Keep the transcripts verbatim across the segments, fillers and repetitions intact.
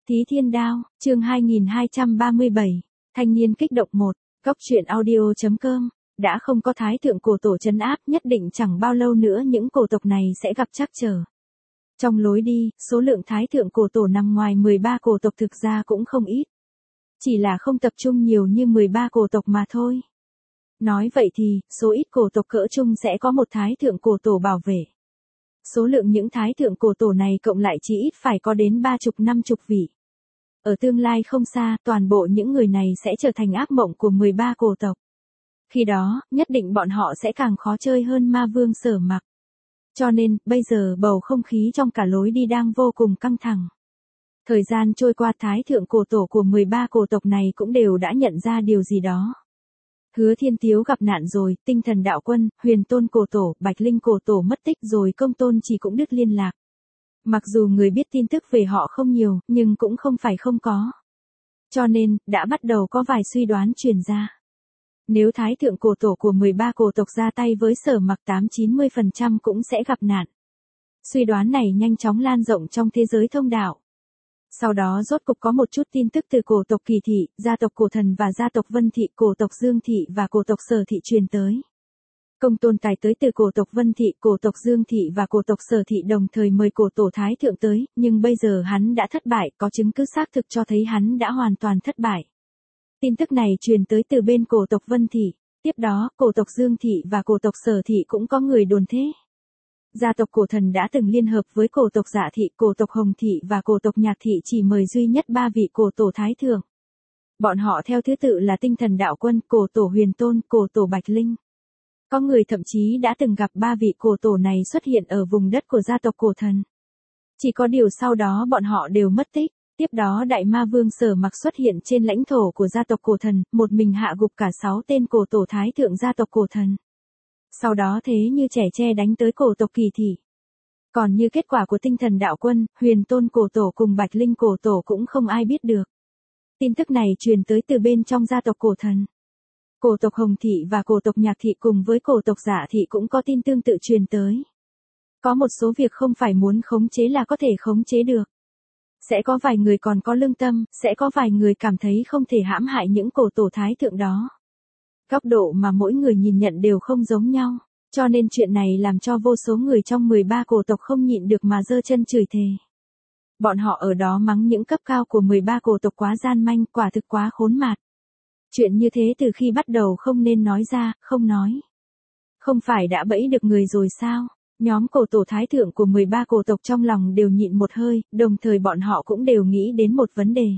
Thí Thiên Đao, chương hai nghìn hai trăm ba mươi bảy, thanh niên kích động một, góc truyện audio.com, đã không có thái thượng cổ tổ trấn áp, nhất định chẳng bao lâu nữa những cổ tộc này sẽ gặp trắc trở. Trong lối đi, số lượng thái thượng cổ tổ nằm ngoài mười ba cổ tộc thực ra cũng không ít. Chỉ là không tập trung nhiều như mười ba cổ tộc mà thôi. Nói vậy thì, số ít cổ tộc cỡ chung sẽ có một thái thượng cổ tổ bảo vệ. Số lượng những thái thượng cổ tổ này cộng lại chỉ ít phải có đến ba chục năm chục vị. Ở tương lai không xa, toàn bộ những người này sẽ trở thành ác mộng của mười ba cổ tộc. Khi đó, nhất định bọn họ sẽ càng khó chơi hơn ma vương Sở Mặc. Cho nên, bây giờ bầu không khí trong cả lối đi đang vô cùng căng thẳng. Thời gian trôi qua, thái thượng cổ tổ của mười ba cổ tộc này cũng đều đã nhận ra điều gì đó. Hứa Thiên Tiếu gặp nạn rồi, Tinh Thần Đạo Quân, Huyền Tôn cổ tổ, Bạch Linh cổ tổ mất tích rồi, Công Tôn Chỉ cũng đứt liên lạc. Mặc dù người biết tin tức về họ không nhiều, nhưng cũng không phải không có. Cho nên, đã bắt đầu có vài suy đoán truyền ra. Nếu thái thượng cổ tổ của mười ba cổ tộc ra tay với Sở Mặc, tám chín mươi phần trăm cũng sẽ gặp nạn. Suy đoán này nhanh chóng lan rộng trong thế giới thông đạo. Sau đó rốt cục có một chút tin tức từ cổ tộc Kỳ Thị, gia tộc Cổ Thần và gia tộc Vân Thị, cổ tộc Dương Thị và cổ tộc Sở Thị truyền tới. Công Tôn Tài tới từ cổ tộc Vân Thị, cổ tộc Dương Thị và cổ tộc Sở Thị đồng thời mời cổ tổ Thái Thượng tới, nhưng bây giờ hắn đã thất bại, có chứng cứ xác thực cho thấy hắn đã hoàn toàn thất bại. Tin tức này truyền tới từ bên cổ tộc Vân Thị, tiếp đó, cổ tộc Dương Thị và cổ tộc Sở Thị cũng có người đồn thế. Gia tộc Cổ Thần đã từng liên hợp với cổ tộc Dạ Thị, cổ tộc Hồng Thị và cổ tộc Nhạc Thị chỉ mời duy nhất ba vị cổ tổ Thái Thượng. Bọn họ theo thứ tự là Tinh Thần Đạo Quân, cổ tổ Huyền Tôn, cổ tổ Bạch Linh. Có người thậm chí đã từng gặp ba vị cổ tổ này xuất hiện ở vùng đất của gia tộc Cổ Thần. Chỉ có điều sau đó bọn họ đều mất tích. Tiếp đó Đại Ma Vương Sở Mặc xuất hiện trên lãnh thổ của gia tộc Cổ Thần, một mình hạ gục cả sáu tên cổ tổ Thái Thượng gia tộc Cổ Thần. Sau đó thế như trẻ tre đánh tới cổ tộc Kỳ Thị. Còn như kết quả của Tinh Thần Đạo Quân, Huyền Tôn cổ tổ cùng Bạch Linh cổ tổ cũng không ai biết được. Tin tức này truyền tới từ bên trong gia tộc Cổ Thần. Cổ tộc Hồng Thị và cổ tộc Nhạc Thị cùng với cổ tộc Dạ Thị cũng có tin tương tự truyền tới. Có một số việc không phải muốn khống chế là có thể khống chế được. Sẽ có vài người còn có lương tâm, sẽ có vài người cảm thấy không thể hãm hại những cổ tổ Thái Thượng đó. Góc độ mà mỗi người nhìn nhận đều không giống nhau, cho nên chuyện này làm cho vô số người trong mười ba cổ tộc không nhịn được mà giơ chân chửi thề. Bọn họ ở đó mắng những cấp cao của mười ba cổ tộc quá gian manh, quả thực quá khốn mạt. Chuyện như thế từ khi bắt đầu không nên nói ra, không nói. Không phải đã bẫy được người rồi sao? Nhóm cổ tổ Thái Thượng của mười ba cổ tộc trong lòng đều nhịn một hơi, đồng thời bọn họ cũng đều nghĩ đến một vấn đề.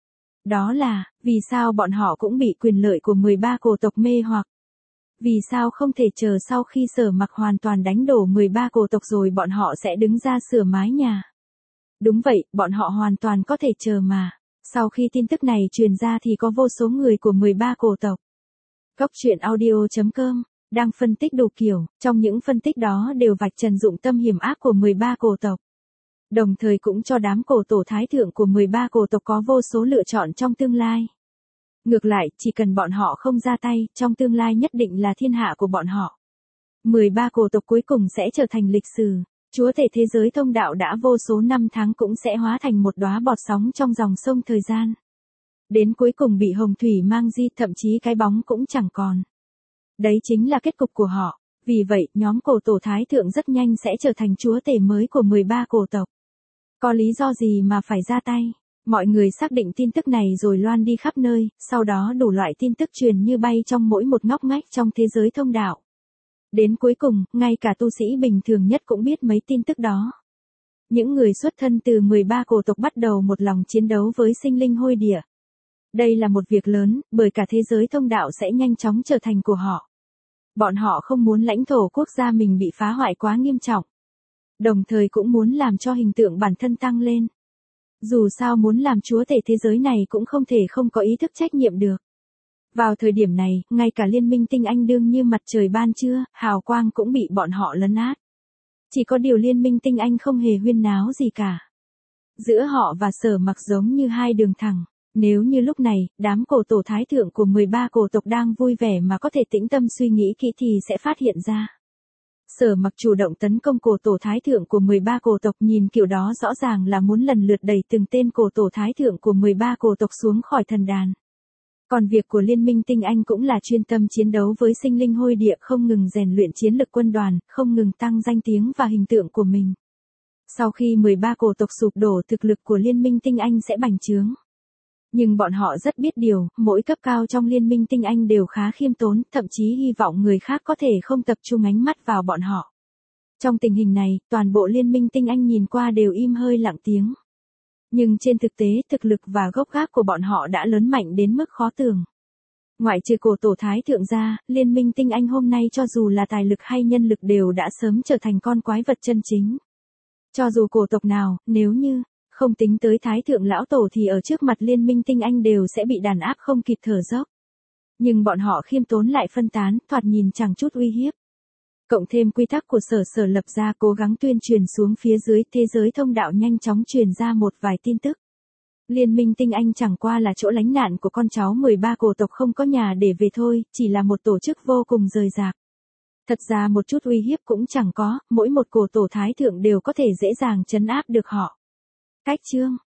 Đó là, vì sao bọn họ cũng bị quyền lợi của mười ba cổ tộc mê hoặc? Vì sao không thể chờ sau khi Sở Mặc hoàn toàn đánh đổ mười ba cổ tộc rồi bọn họ sẽ đứng ra sửa mái nhà? Đúng vậy, bọn họ hoàn toàn có thể chờ mà. Sau khi tin tức này truyền ra thì có vô số người của mười ba cổ tộc. Góc truyện audio.com đang phân tích đủ kiểu, trong những phân tích đó đều vạch trần dụng tâm hiểm ác của mười ba cổ tộc. Đồng thời cũng cho đám cổ tổ Thái Thượng của mười ba cổ tộc có vô số lựa chọn trong tương lai. Ngược lại, chỉ cần bọn họ không ra tay, trong tương lai nhất định là thiên hạ của bọn họ. mười ba cổ tộc cuối cùng sẽ trở thành lịch sử, chúa tể thế giới thông đạo đã vô số năm tháng cũng sẽ hóa thành một đóa bọt sóng trong dòng sông thời gian. Đến cuối cùng bị hồng thủy mang di, thậm chí cái bóng cũng chẳng còn. Đấy chính là kết cục của họ. Vì vậy, nhóm cổ tổ Thái Thượng rất nhanh sẽ trở thành chúa tể mới của mười ba cổ tộc. Có lý do gì mà phải ra tay? Mọi người xác định tin tức này rồi loan đi khắp nơi, sau đó đủ loại tin tức truyền như bay trong mỗi một ngóc ngách trong thế giới thông đạo. Đến cuối cùng, ngay cả tu sĩ bình thường nhất cũng biết mấy tin tức đó. Những người xuất thân từ mười ba cổ tộc bắt đầu một lòng chiến đấu với sinh linh hôi địa. Đây là một việc lớn, bởi cả thế giới thông đạo sẽ nhanh chóng trở thành của họ. Bọn họ không muốn lãnh thổ quốc gia mình bị phá hoại quá nghiêm trọng. Đồng thời cũng muốn làm cho hình tượng bản thân tăng lên. Dù sao muốn làm chúa tể thế giới này cũng không thể không có ý thức trách nhiệm được. Vào thời điểm này, ngay cả liên minh tinh anh đương như mặt trời ban trưa, hào quang cũng bị bọn họ lấn át. Chỉ có điều liên minh tinh anh không hề huyên náo gì cả. Giữa họ và Sở Mặc giống như hai đường thẳng. Nếu như lúc này, đám cổ tổ Thái Thượng của mười ba cổ tộc đang vui vẻ mà có thể tĩnh tâm suy nghĩ kỹ thì sẽ phát hiện ra. Sở Mặc chủ động tấn công cổ tổ thái thượng của mười ba cổ tộc, nhìn kiểu đó rõ ràng là muốn lần lượt đẩy từng tên cổ tổ thái thượng của mười ba cổ tộc xuống khỏi thần đàn. Còn việc của Liên minh Tinh Anh cũng là chuyên tâm chiến đấu với sinh linh hôi địa, không ngừng rèn luyện chiến lực quân đoàn, không ngừng tăng danh tiếng và hình tượng của mình. Sau khi mười ba cổ tộc sụp đổ, thực lực của Liên minh Tinh Anh sẽ bành trướng. Nhưng bọn họ rất biết điều, mỗi cấp cao trong Liên minh Tinh Anh đều khá khiêm tốn, thậm chí hy vọng người khác có thể không tập trung ánh mắt vào bọn họ. Trong tình hình này, toàn bộ Liên minh Tinh Anh nhìn qua đều im hơi lặng tiếng. Nhưng trên thực tế, thực lực và gốc gác của bọn họ đã lớn mạnh đến mức khó tưởng. Ngoại trừ cổ tổ thái thượng ra, Liên minh Tinh Anh hôm nay cho dù là tài lực hay nhân lực đều đã sớm trở thành con quái vật chân chính. Cho dù cổ tộc nào, nếu như không tính tới thái thượng lão tổ thì ở trước mặt Liên minh Tinh Anh đều sẽ bị đàn áp không kịp thở dốc. Nhưng bọn họ khiêm tốn lại phân tán, thoạt nhìn chẳng chút uy hiếp. Cộng thêm quy tắc của sở sở lập ra, cố gắng tuyên truyền xuống phía dưới, thế giới thông đạo nhanh chóng truyền ra một vài tin tức. Liên minh Tinh Anh chẳng qua là chỗ lánh nạn của con cháu mười ba cổ tộc không có nhà để về thôi, chỉ là một tổ chức vô cùng rời rạc. Thật ra một chút uy hiếp cũng chẳng có, mỗi một cổ tổ thái thượng đều có thể dễ dàng trấn áp được họ. Cách chương